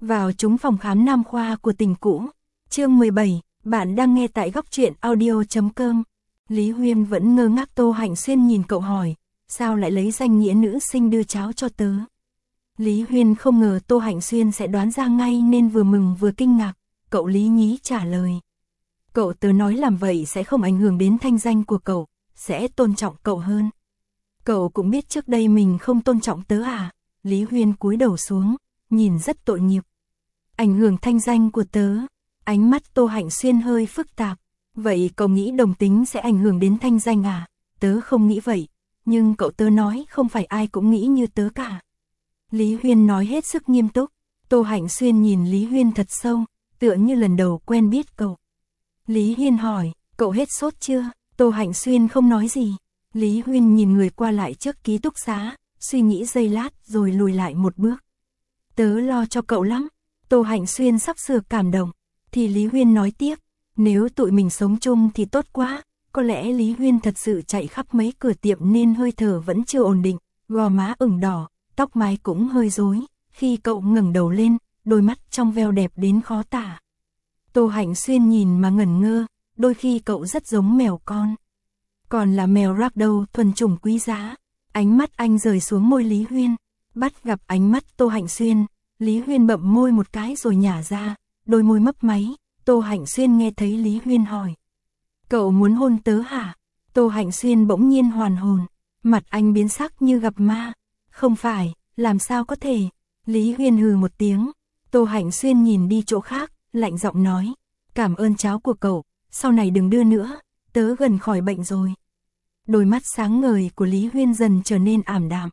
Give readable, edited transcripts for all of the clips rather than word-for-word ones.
vào trúng phòng khám nam khoa của tỉnh cũ. Chương 17, bạn đang nghe tại góc truyện audio.com. Lý Huyên vẫn ngơ ngác. Tô Hạnh Xuyên nhìn cậu hỏi, sao lại lấy danh nghĩa nữ sinh đưa cháo cho tớ? Lý Huyên không ngờ Tô Hạnh Xuyên sẽ đoán ra ngay nên vừa mừng vừa kinh ngạc. Cậu lý nhí trả lời, cậu tớ nói làm vậy sẽ không ảnh hưởng đến thanh danh của cậu, sẽ tôn trọng cậu hơn. Cậu cũng biết trước đây mình không tôn trọng tớ à? Lý Huyên cúi đầu xuống, nhìn rất tội nghiệp. Ảnh hưởng thanh danh của tớ? Ánh mắt Tô Hạnh Xuyên hơi phức tạp. Vậy cậu nghĩ đồng tính sẽ ảnh hưởng đến thanh danh à? Tớ không nghĩ vậy, nhưng cậu tớ nói không phải ai cũng nghĩ như tớ cả. Lý Huyên nói hết sức nghiêm túc. Tô Hạnh Xuyên nhìn Lý Huyên thật sâu, tựa như lần đầu quen biết cậu. Lý Huyên hỏi, cậu hết sốt chưa? Tô Hạnh Xuyên không nói gì. Lý Huyên nhìn người qua lại trước ký túc xá, suy nghĩ giây lát rồi lùi lại một bước. Tớ lo cho cậu lắm. Tô Hạnh Xuyên sắp sửa cảm động. Thì Lý Huyên nói tiếp, nếu tụi mình sống chung thì tốt quá. Có lẽ Lý Huyên thật sự chạy khắp mấy cửa tiệm nên hơi thở vẫn chưa ổn định, gò má ửng đỏ, tóc mái cũng hơi rối. Khi cậu ngẩng đầu lên, đôi mắt trong veo đẹp đến khó tả. Tô Hạnh Xuyên nhìn mà ngẩn ngơ, đôi khi cậu rất giống mèo con. Còn là mèo ragdoll thuần chủng quý giá. Ánh mắt anh rời xuống môi Lý Huyên, bắt gặp ánh mắt Tô Hạnh Xuyên. Lý Huyên bậm môi một cái rồi nhả ra, đôi môi mấp máy. Tô Hạnh Xuyên nghe thấy Lý Huyên hỏi, cậu muốn hôn tớ hả? Tô Hạnh Xuyên bỗng nhiên hoàn hồn, mặt anh biến sắc như gặp ma. Không phải, làm sao có thể? Lý Huyên hừ một tiếng. Tô Hạnh Xuyên nhìn đi chỗ khác, lạnh giọng nói, cảm ơn cháo của cậu, sau này đừng đưa nữa, tớ gần khỏi bệnh rồi. Đôi mắt sáng ngời của Lý Huyên dần trở nên ảm đạm.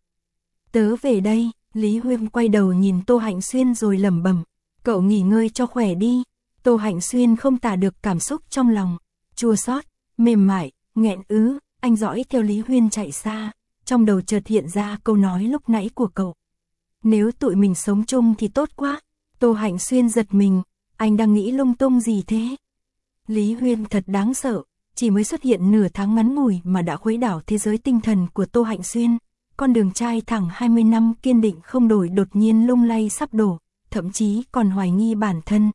Tớ về đây. Lý Huyên quay đầu nhìn Tô Hạnh Xuyên rồi lẩm bẩm, cậu nghỉ ngơi cho khỏe đi. Tô Hạnh Xuyên không tả được cảm xúc trong lòng, chua xót, mềm mại, nghẹn ứ. Anh dõi theo Lý Huyên chạy xa, trong đầu chợt hiện ra câu nói lúc nãy của cậu. Nếu tụi mình sống chung thì tốt quá. Tô Hạnh Xuyên giật mình, anh đang nghĩ lung tung gì thế? Lý Huyên thật đáng sợ, chỉ mới xuất hiện nửa tháng ngắn ngủi mà đã khuấy đảo thế giới tinh thần của Tô Hạnh Xuyên. Con đường trai thẳng 20 năm kiên định không đổi đột nhiên lung lay sắp đổ, thậm chí còn hoài nghi bản thân,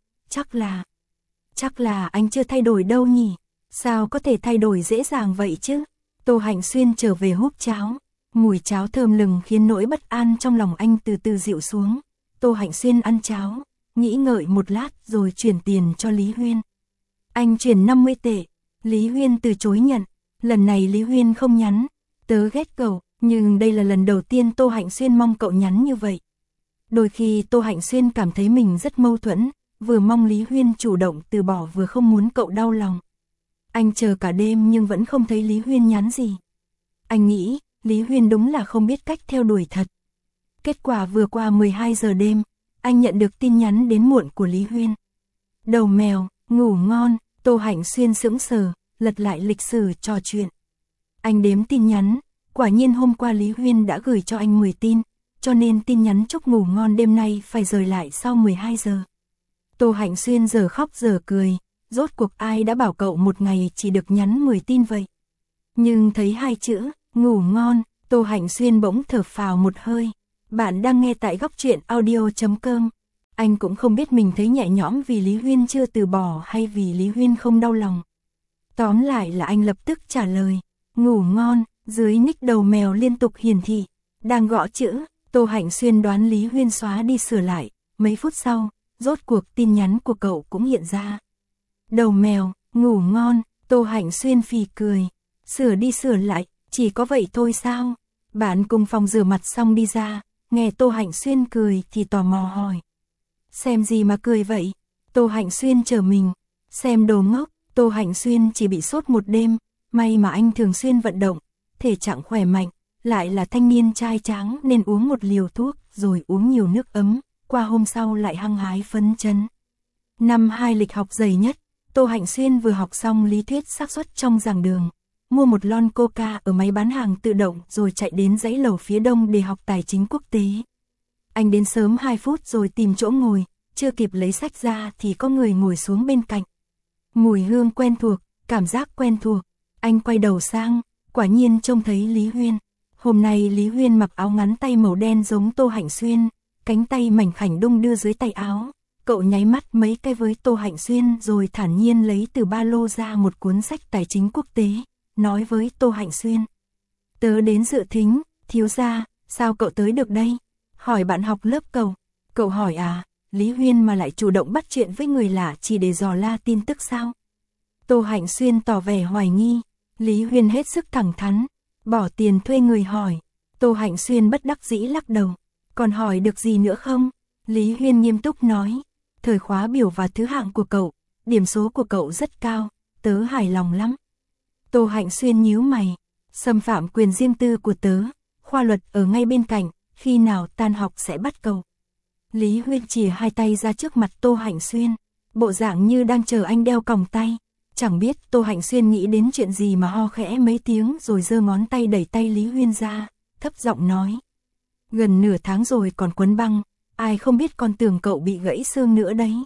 chắc là anh chưa thay đổi đâu nhỉ? Sao có thể thay đổi dễ dàng vậy chứ? Tô Hạnh Xuyên trở về húp cháo, mùi cháo thơm lừng khiến nỗi bất an trong lòng anh từ từ dịu xuống. Tô Hạnh Xuyên ăn cháo, nghĩ ngợi một lát rồi chuyển tiền cho Lý Huyên. Anh chuyển 50 tệ, Lý Huyên từ chối nhận. Lần này Lý Huyên không nhắn, tớ ghét cậu. Nhưng đây là lần đầu tiên Tô Hạnh Xuyên mong cậu nhắn như vậy. Đôi khi Tô Hạnh Xuyên cảm thấy mình rất mâu thuẫn, vừa mong Lý Huyên chủ động từ bỏ vừa không muốn cậu đau lòng. Anh chờ cả đêm nhưng vẫn không thấy Lý Huyên nhắn gì. Anh nghĩ, Lý Huyên đúng là không biết cách theo đuổi thật. Kết quả vừa qua 12 giờ đêm, anh nhận được tin nhắn đến muộn của Lý Huyên. Đầu mèo, ngủ ngon. Tô Hạnh Xuyên sững sờ, lật lại lịch sử trò chuyện. Anh đếm tin nhắn. Quả nhiên hôm qua Lý Huyên đã gửi cho anh 10 tin, cho nên tin nhắn chúc ngủ ngon đêm nay phải rời lại sau 12 giờ. Tô Hạnh Xuyên giờ khóc giờ cười, rốt cuộc ai đã bảo cậu một ngày chỉ được nhắn 10 tin vậy. Nhưng thấy hai chữ, ngủ ngon, Tô Hạnh Xuyên bỗng thở phào một hơi. Bạn đang nghe tại góc truyện audio.com. Anh cũng không biết mình thấy nhẹ nhõm vì Lý Huyên chưa từ bỏ hay vì Lý Huyên không đau lòng. Tóm lại là anh lập tức trả lời, ngủ ngon. Dưới nick đầu mèo liên tục hiển thị, đang gõ chữ. Tô Hạnh Xuyên đoán Lý Huyên xóa đi sửa lại. Mấy phút sau, rốt cuộc tin nhắn của cậu cũng hiện ra. Đầu mèo, ngủ ngon. Tô Hạnh Xuyên phì cười, sửa đi sửa lại, chỉ có vậy thôi sao? Bạn cùng phòng rửa mặt xong đi ra, nghe Tô Hạnh Xuyên cười thì tò mò hỏi, xem gì mà cười vậy? Tô Hạnh Xuyên trở mình, xem đồ ngốc. Tô Hạnh Xuyên chỉ bị sốt một đêm, may mà anh thường xuyên vận động, thể trạng khỏe mạnh, lại là thanh niên trai tráng nên uống một liều thuốc rồi uống nhiều nước ấm, qua hôm sau lại hăng hái phấn chấn. Năm 2 lịch học dày nhất, Tô Hạnh Xuyên vừa học xong lý thuyết xác suất trong giảng đường, mua một lon coca ở máy bán hàng tự động rồi chạy đến dãy lầu phía đông để học tài chính quốc tế. Anh đến sớm 2 phút rồi tìm chỗ ngồi, chưa kịp lấy sách ra thì có người ngồi xuống bên cạnh. Mùi hương quen thuộc, cảm giác quen thuộc, anh quay đầu sang. Quả nhiên trông thấy Lý Huyên. Hôm nay Lý Huyên mặc áo ngắn tay màu đen giống Tô Hạnh Xuyên, cánh tay mảnh khảnh đung đưa dưới tay áo. Cậu nháy mắt mấy cái với Tô Hạnh Xuyên rồi thản nhiên lấy từ ba lô ra một cuốn sách tài chính quốc tế, nói với Tô Hạnh Xuyên. Tớ đến dự thính, thiếu gia, sao cậu tới được đây? Hỏi bạn học lớp cậu. Cậu hỏi à, Lý Huyên mà lại chủ động bắt chuyện với người lạ chỉ để dò la tin tức sao? Tô Hạnh Xuyên tỏ vẻ hoài nghi. Lý Huyên hết sức thẳng thắn, bỏ tiền thuê người hỏi. Tô Hạnh Xuyên bất đắc dĩ lắc đầu. Còn hỏi được gì nữa không? Lý Huyên nghiêm túc nói. Thời khóa biểu và thứ hạng của cậu, điểm số của cậu rất cao, tớ hài lòng lắm. Tô Hạnh Xuyên nhíu mày. Xâm phạm quyền riêng tư của tớ, khoa luật ở ngay bên cạnh, khi nào tan học sẽ bắt cậu. Lý Huyên chìa hai tay ra trước mặt Tô Hạnh Xuyên, bộ dạng như đang chờ anh đeo còng tay. Chẳng biết Tô Hạnh Xuyên nghĩ đến chuyện gì mà ho khẽ mấy tiếng rồi giơ ngón tay đẩy tay Lý Huyên ra, thấp giọng nói. Gần nửa tháng rồi còn quấn băng, ai không biết con tưởng cậu bị gãy xương nữa đấy.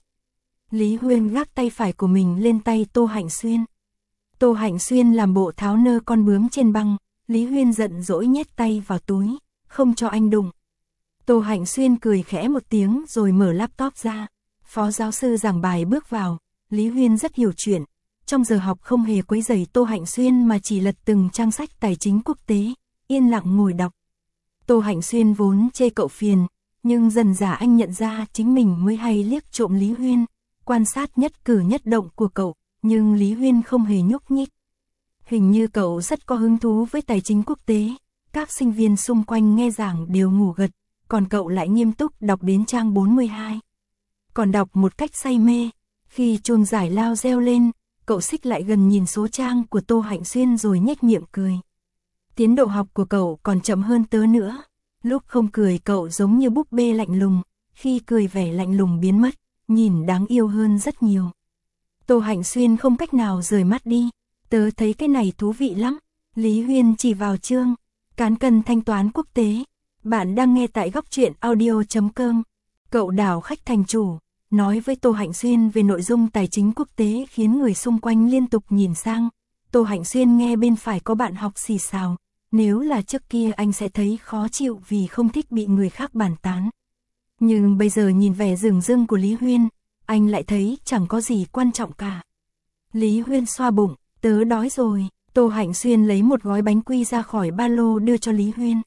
Lý Huyên gác tay phải của mình lên tay Tô Hạnh Xuyên. Tô Hạnh Xuyên làm bộ tháo nơ con bướm trên băng, Lý Huyên giận dỗi nhét tay vào túi, không cho anh đụng. Tô Hạnh Xuyên cười khẽ một tiếng rồi mở laptop ra. Phó giáo sư giảng bài bước vào, Lý Huyên rất hiểu chuyện. Trong giờ học không hề quấy rầy Tô Hạnh Xuyên mà chỉ lật từng trang sách tài chính quốc tế, yên lặng ngồi đọc. Tô Hạnh Xuyên vốn chê cậu phiền, nhưng dần dà anh nhận ra chính mình mới hay liếc trộm Lý Huyên, quan sát nhất cử nhất động của cậu, nhưng Lý Huyên không hề nhúc nhích. Hình như cậu rất có hứng thú với tài chính quốc tế, các sinh viên xung quanh nghe giảng đều ngủ gật, còn cậu lại nghiêm túc đọc đến trang 42. Còn đọc một cách say mê, khi chuông giải lao reo lên, cậu xích lại gần nhìn số trang của Tô Hạnh Xuyên rồi nhếch miệng cười. Tiến độ học của cậu còn chậm hơn tớ nữa. Lúc không cười cậu giống như búp bê lạnh lùng, khi cười vẻ lạnh lùng biến mất, nhìn đáng yêu hơn rất nhiều. Tô Hạnh Xuyên không cách nào rời mắt đi. Tớ thấy cái này thú vị lắm. Lý Huyên chỉ vào chương cán cân thanh toán quốc tế. Bạn đang nghe tại góc truyện audio.com. Cậu đảo khách thành chủ, nói với Tô Hạnh Xuyên về nội dung tài chính quốc tế khiến người xung quanh liên tục nhìn sang. Tô Hạnh Xuyên nghe bên phải có bạn học xì xào. Nếu là trước kia anh sẽ thấy khó chịu vì không thích bị người khác bàn tán. Nhưng bây giờ nhìn vẻ rừng rưng của Lý Huyên, anh lại thấy chẳng có gì quan trọng cả. Lý Huyên xoa bụng, tớ đói rồi. Tô Hạnh Xuyên lấy một gói bánh quy ra khỏi ba lô đưa cho Lý Huyên.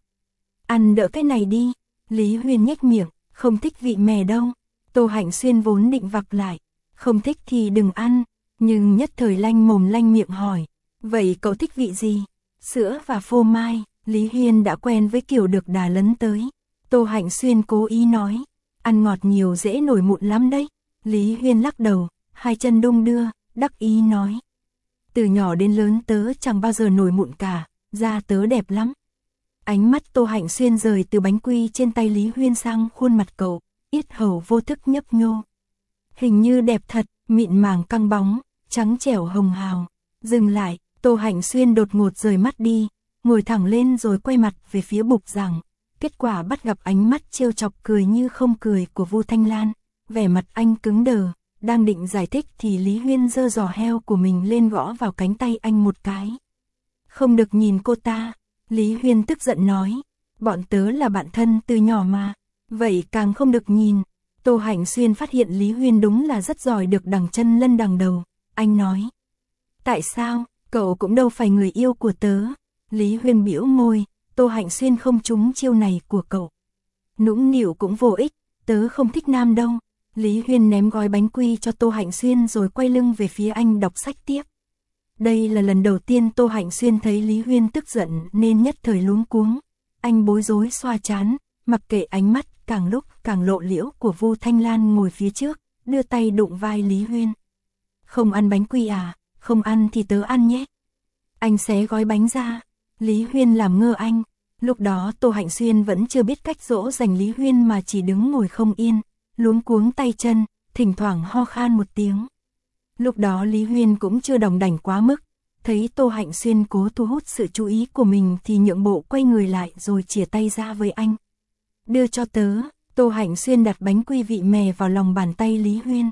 Ăn đỡ cái này đi. Lý Huyên nhếch miệng, không thích vị mè đâu. Tô Hạnh Xuyên vốn định vặc lại, không thích thì đừng ăn, nhưng nhất thời lanh mồm lanh miệng hỏi, vậy cậu thích vị gì? Sữa và phô mai. Lý Huyên đã quen với kiểu được đà lấn tới. Tô Hạnh Xuyên cố ý nói, ăn ngọt nhiều dễ nổi mụn lắm đấy. Lý Huyên lắc đầu, hai chân đung đưa, đắc ý nói. Từ nhỏ đến lớn tớ chẳng bao giờ nổi mụn cả, da tớ đẹp lắm. Ánh mắt Tô Hạnh Xuyên rời từ bánh quy trên tay Lý Huyên sang khuôn mặt cậu, yết hầu vô thức nhấp nhô. Hình như đẹp thật, mịn màng căng bóng, trắng trẻo hồng hào. Dừng lại, Tô Hạnh Xuyên đột ngột rời mắt đi, ngồi thẳng lên rồi quay mặt về phía bục giảng. Kết quả bắt gặp ánh mắt trêu chọc cười như không cười của Vu Thanh Lan. Vẻ mặt anh cứng đờ, đang định giải thích thì Lý Huyên giơ giò heo của mình lên gõ vào cánh tay anh một cái. Không được nhìn cô ta. Lý Huyên tức giận nói, bọn tớ là bạn thân từ nhỏ mà, vậy càng không được nhìn. Tô Hạnh Xuyên phát hiện Lý Huyên đúng là rất giỏi được đằng chân lân đằng đầu, anh nói. Tại sao, cậu cũng đâu phải người yêu của tớ. Lý Huyên bĩu môi, Tô Hạnh Xuyên không trúng chiêu này của cậu. Nũng nịu cũng vô ích, tớ không thích nam đâu. Lý Huyên ném gói bánh quy cho Tô Hạnh Xuyên rồi quay lưng về phía anh đọc sách tiếp. Đây là lần đầu tiên Tô Hạnh Xuyên thấy Lý Huyên tức giận nên nhất thời luống cuống. Anh bối rối xoa trán, mặc kệ ánh mắt càng lúc càng lộ liễu của Vu Thanh Lan ngồi phía trước, đưa tay đụng vai Lý Huyên. Không ăn bánh quy à, không ăn thì tớ ăn nhé. Anh xé gói bánh ra, Lý Huyên làm ngơ anh. Lúc đó Tô Hạnh Xuyên vẫn chưa biết cách dỗ dành Lý Huyên mà chỉ đứng ngồi không yên, luống cuống tay chân, thỉnh thoảng ho khan một tiếng. Lúc đó Lý Huyên cũng chưa đồng đảnh quá mức, thấy Tô Hạnh Xuyên cố thu hút sự chú ý của mình thì nhượng bộ quay người lại rồi chìa tay ra với anh. Đưa cho tớ. Tô Hạnh Xuyên đặt bánh quy vị mè vào lòng bàn tay Lý Huyên.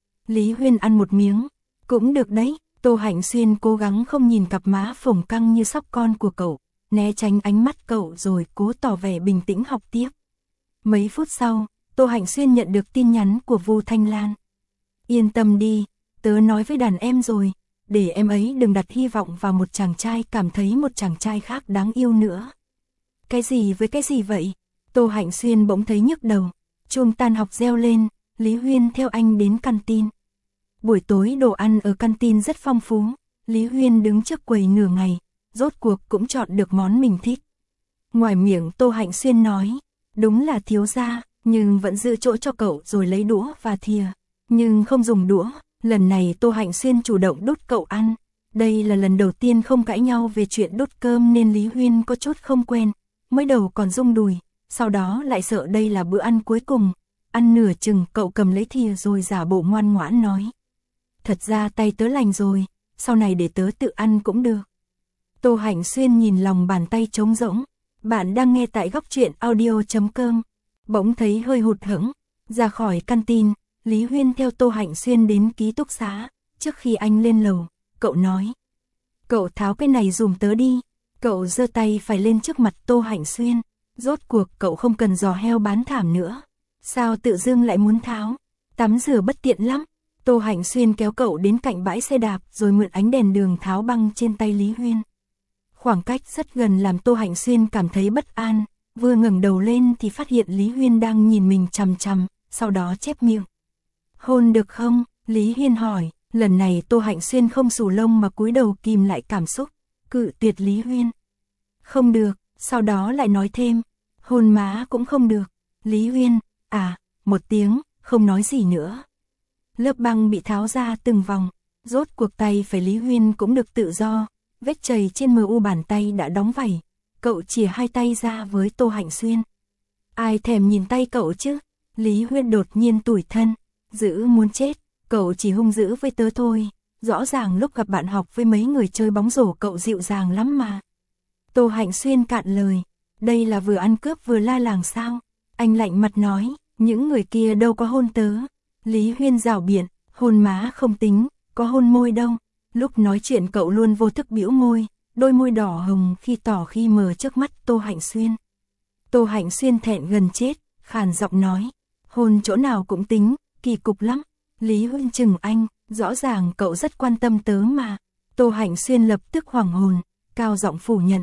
Lý Huyên ăn một miếng, cũng được đấy. Tô Hạnh Xuyên cố gắng không nhìn cặp má phồng căng như sóc con của cậu, né tránh ánh mắt cậu rồi cố tỏ vẻ bình tĩnh học tiếp. Mấy phút sau, Tô Hạnh Xuyên nhận được tin nhắn của Vu Thanh Lan. Yên tâm đi, tớ nói với đàn em rồi, để em ấy đừng đặt hy vọng vào một chàng trai cảm thấy một chàng trai khác đáng yêu nữa. Cái gì với cái gì vậy? Tô Hạnh Xuyên bỗng thấy nhức đầu. Chuông tan học reo lên, Lý Huyên theo anh đến canteen. Buổi tối đồ ăn ở canteen rất phong phú, Lý Huyên đứng trước quầy nửa ngày, rốt cuộc cũng chọn được món mình thích. Ngoài miệng Tô Hạnh Xuyên nói, đúng là thiếu gia, nhưng vẫn giữ chỗ cho cậu rồi lấy đũa và thìa. Nhưng không dùng đũa, lần này Tô Hạnh Xuyên chủ động đút cậu ăn. Đây là lần đầu tiên không cãi nhau về chuyện đút cơm nên Lý Huyên có chút không quen, mới đầu còn rung đùi, sau đó lại sợ đây là bữa ăn cuối cùng. Ăn nửa chừng cậu cầm lấy thìa rồi giả bộ ngoan ngoãn nói. Thật ra tay tớ lành rồi, sau này để tớ tự ăn cũng được. Tô Hạnh Xuyên nhìn lòng bàn tay trống rỗng. Bạn đang nghe tại góc truyện audio.com. Bỗng thấy hơi hụt hẫng. Ra khỏi canteen, Lý Huyên theo Tô Hạnh Xuyên đến ký túc xá. Trước khi anh lên lầu, cậu nói. Cậu tháo cái này dùm tớ đi. Cậu giơ tay phải lên trước mặt Tô Hạnh Xuyên. Rốt cuộc cậu không cần giò heo bán thảm nữa. Sao tự dưng lại muốn tháo? Tắm rửa bất tiện lắm. Tô Hạnh Xuyên kéo cậu đến cạnh bãi xe đạp rồi mượn ánh đèn đường tháo băng trên tay Lý Huyên. Khoảng cách rất gần làm Tô Hạnh Xuyên cảm thấy bất an, vừa ngẩng đầu lên thì phát hiện Lý Huyên đang nhìn mình chằm chằm, sau đó chép miệng. Hôn được không? Lý Huyên hỏi, lần này Tô Hạnh Xuyên không xù lông mà cúi đầu kìm lại cảm xúc, cự tuyệt Lý Huyên. Không được, sau đó lại nói thêm, hôn má cũng không được. Lý Huyên, một tiếng, không nói gì nữa. Lớp băng bị tháo ra từng vòng, rốt cuộc tay phải Lý Huyên cũng được tự do. Vết chày trên mu bàn tay đã đóng vảy. Cậu chìa hai tay ra với Tô Hạnh Xuyên. Ai thèm nhìn tay cậu chứ? Lý Huyên đột nhiên tủi thân. Dữ muốn chết. Cậu chỉ hung dữ với tớ thôi. Rõ ràng lúc gặp bạn học với mấy người chơi bóng rổ cậu dịu dàng lắm mà. Tô Hạnh Xuyên cạn lời. Đây là vừa ăn cướp vừa la làng sao? Anh lạnh mặt nói. Những người kia đâu có hôn tớ. Lý Huyên rảo biện. Hôn má không tính. Có hôn môi đâu. Lúc nói chuyện cậu luôn vô thức bĩu môi, đôi môi đỏ hồng khi tỏ khi mờ trước mắt Tô Hạnh Xuyên. Tô Hạnh Xuyên thẹn gần chết, khàn giọng nói, hôn chỗ nào cũng tính, kỳ cục lắm. Lý Huyên chừng anh, rõ ràng cậu rất quan tâm tớ mà. Tô Hạnh Xuyên lập tức hoảng hồn, cao giọng phủ nhận.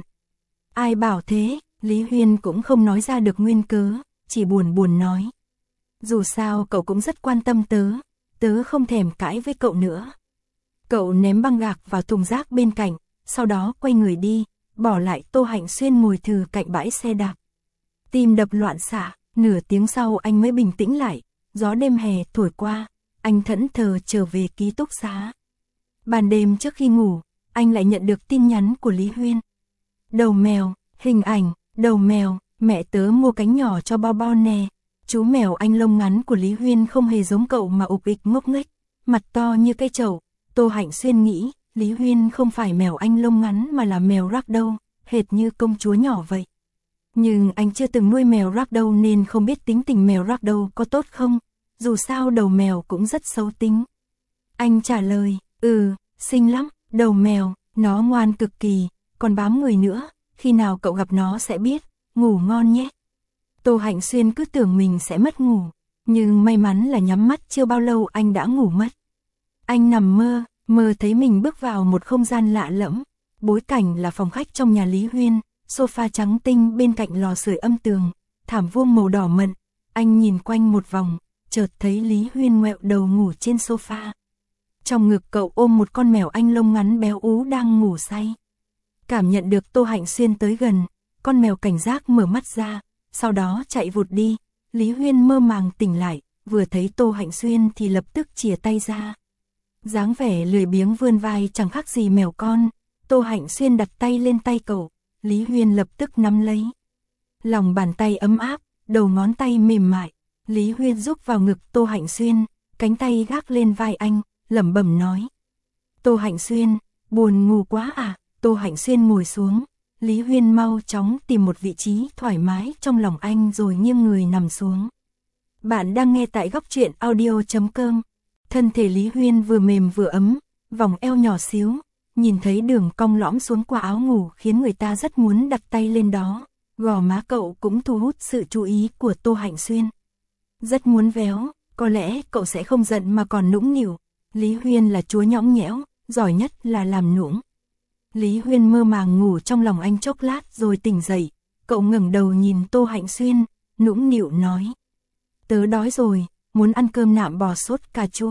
Ai bảo thế? Lý Huyên cũng không nói ra được nguyên cớ, chỉ buồn buồn nói. Dù sao cậu cũng rất quan tâm tớ, tớ không thèm cãi với cậu nữa. Cậu ném băng gạc vào thùng rác bên cạnh, sau đó quay người đi, bỏ lại Tô Hạnh Xuyên ngồi thừ cạnh bãi xe đạp. Tim đập loạn xạ, nửa tiếng sau anh mới bình tĩnh lại, gió đêm hè thổi qua, anh thẫn thờ trở về ký túc xá. Ban đêm trước khi ngủ, anh lại nhận được tin nhắn của Lý Huyên. Đầu mèo, hình ảnh, đầu mèo, mẹ tớ mua cánh nhỏ cho Bao Bao nè. Chú mèo anh lông ngắn của Lý Huyên không hề giống cậu mà ục ịch ngốc nghếch, mặt to như cây trầu. Tô Hạnh Xuyên nghĩ, Lý Huyên không phải mèo anh lông ngắn mà là mèo ragdoll, hệt như công chúa nhỏ vậy. Nhưng anh chưa từng nuôi mèo ragdoll nên không biết tính tình mèo ragdoll có tốt không, dù sao đầu mèo cũng rất xấu tính. Anh trả lời, xinh lắm, đầu mèo, nó ngoan cực kỳ, còn bám người nữa, khi nào cậu gặp nó sẽ biết, ngủ ngon nhé. Tô Hạnh Xuyên cứ tưởng mình sẽ mất ngủ, nhưng may mắn là nhắm mắt chưa bao lâu anh đã ngủ mất. Anh nằm mơ thấy mình bước vào một không gian lạ lẫm, bối cảnh là phòng khách trong nhà Lý Huyên, sofa trắng tinh bên cạnh lò sưởi âm tường, thảm vuông màu đỏ mận. Anh nhìn quanh một vòng, chợt thấy Lý Huyên ngoẹo đầu ngủ trên sofa. Trong ngực cậu ôm một con mèo anh lông ngắn béo ú đang ngủ say. Cảm nhận được Tô Hạnh Xuyên tới gần, con mèo cảnh giác mở mắt ra, sau đó chạy vụt đi. Lý Huyên mơ màng tỉnh lại, vừa thấy Tô Hạnh Xuyên thì lập tức chìa tay ra. Dáng vẻ lười biếng vươn vai chẳng khác gì mèo con. Tô Hạnh Xuyên đặt tay lên tay cậu, Lý Huyên lập tức nắm lấy. Lòng bàn tay ấm áp, đầu ngón tay mềm mại. Lý Huyên rúc vào ngực Tô Hạnh Xuyên, cánh tay gác lên vai anh, lẩm bẩm nói. Tô Hạnh Xuyên, buồn ngủ quá à? Tô Hạnh Xuyên ngồi xuống. Lý Huyên mau chóng tìm một vị trí thoải mái trong lòng anh rồi nghiêng người nằm xuống. Bạn đang nghe tại góc truyện audio.com. Thân thể Lý Huyên vừa mềm vừa ấm, vòng eo nhỏ xíu, nhìn thấy đường cong lõm xuống qua áo ngủ khiến người ta rất muốn đặt tay lên đó. Gò má cậu cũng thu hút sự chú ý của Tô Hạnh Xuyên. Rất muốn véo, có lẽ cậu sẽ không giận mà còn nũng nịu. Lý Huyên là chúa nhõng nhẽo, giỏi nhất là làm nũng. Lý Huyên mơ màng ngủ trong lòng anh chốc lát rồi tỉnh dậy. Cậu ngẩng đầu nhìn Tô Hạnh Xuyên, nũng nịu nói. Tớ đói rồi, muốn ăn cơm nạm bò sốt cà chua.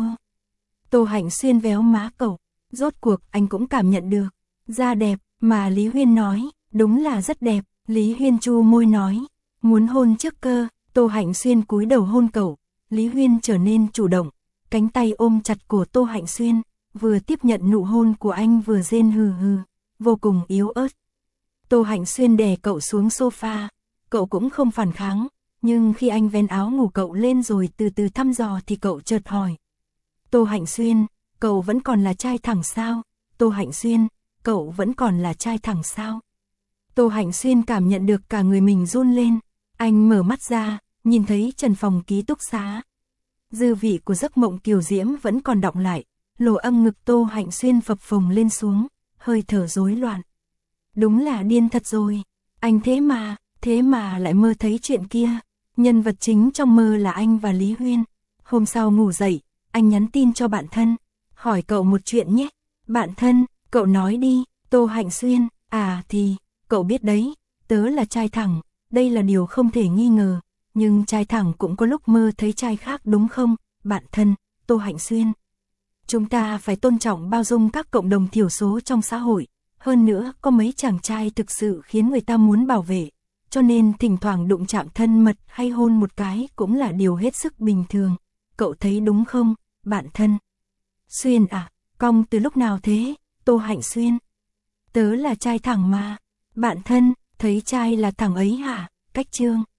Tô Hạnh Xuyên véo má cậu, rốt cuộc anh cũng cảm nhận được. Da đẹp, mà Lý Huyên nói, đúng là rất đẹp. Lý Huyên chu môi nói, muốn hôn trước cơ. Tô Hạnh Xuyên cúi đầu hôn cậu. Lý Huyên trở nên chủ động, cánh tay ôm chặt cổ Tô Hạnh Xuyên, vừa tiếp nhận nụ hôn của anh vừa rên hừ hừ, vô cùng yếu ớt. Tô Hạnh Xuyên đè cậu xuống sofa, cậu cũng không phản kháng, nhưng khi anh vén áo ngủ cậu lên rồi từ từ thăm dò thì cậu chợt hỏi. Tô Hạnh Xuyên, cậu vẫn còn là trai thẳng sao? Tô Hạnh Xuyên, cậu vẫn còn là trai thẳng sao? Tô Hạnh Xuyên cảm nhận được cả người mình run lên, anh mở mắt ra, nhìn thấy trần phòng ký túc xá. Dư vị của giấc mộng kiều diễm vẫn còn đọng lại, lỗ âm ngực Tô Hạnh Xuyên phập phồng lên xuống, hơi thở rối loạn. Đúng là điên thật rồi, anh thế mà lại mơ thấy chuyện kia. Nhân vật chính trong mơ là anh và Lý Huyên. Hôm sau ngủ dậy, anh nhắn tin cho bạn thân, hỏi cậu một chuyện nhé. Bạn thân, cậu nói đi. Tô Hạnh Xuyên, thì, cậu biết đấy, tớ là trai thẳng, đây là điều không thể nghi ngờ. Nhưng trai thẳng cũng có lúc mơ thấy trai khác đúng không? Bạn thân, Tô Hạnh Xuyên. Chúng ta phải tôn trọng bao dung các cộng đồng thiểu số trong xã hội. Hơn nữa, có mấy chàng trai thực sự khiến người ta muốn bảo vệ. Cho nên thỉnh thoảng đụng chạm thân mật hay hôn một cái cũng là điều hết sức bình thường. Cậu thấy đúng không, bạn thân? Xuyên à, cong từ lúc nào thế? Tô Hạnh Xuyên. Tớ là trai thẳng mà. Bạn thân, thấy trai là thẳng ấy hả? Cách chương.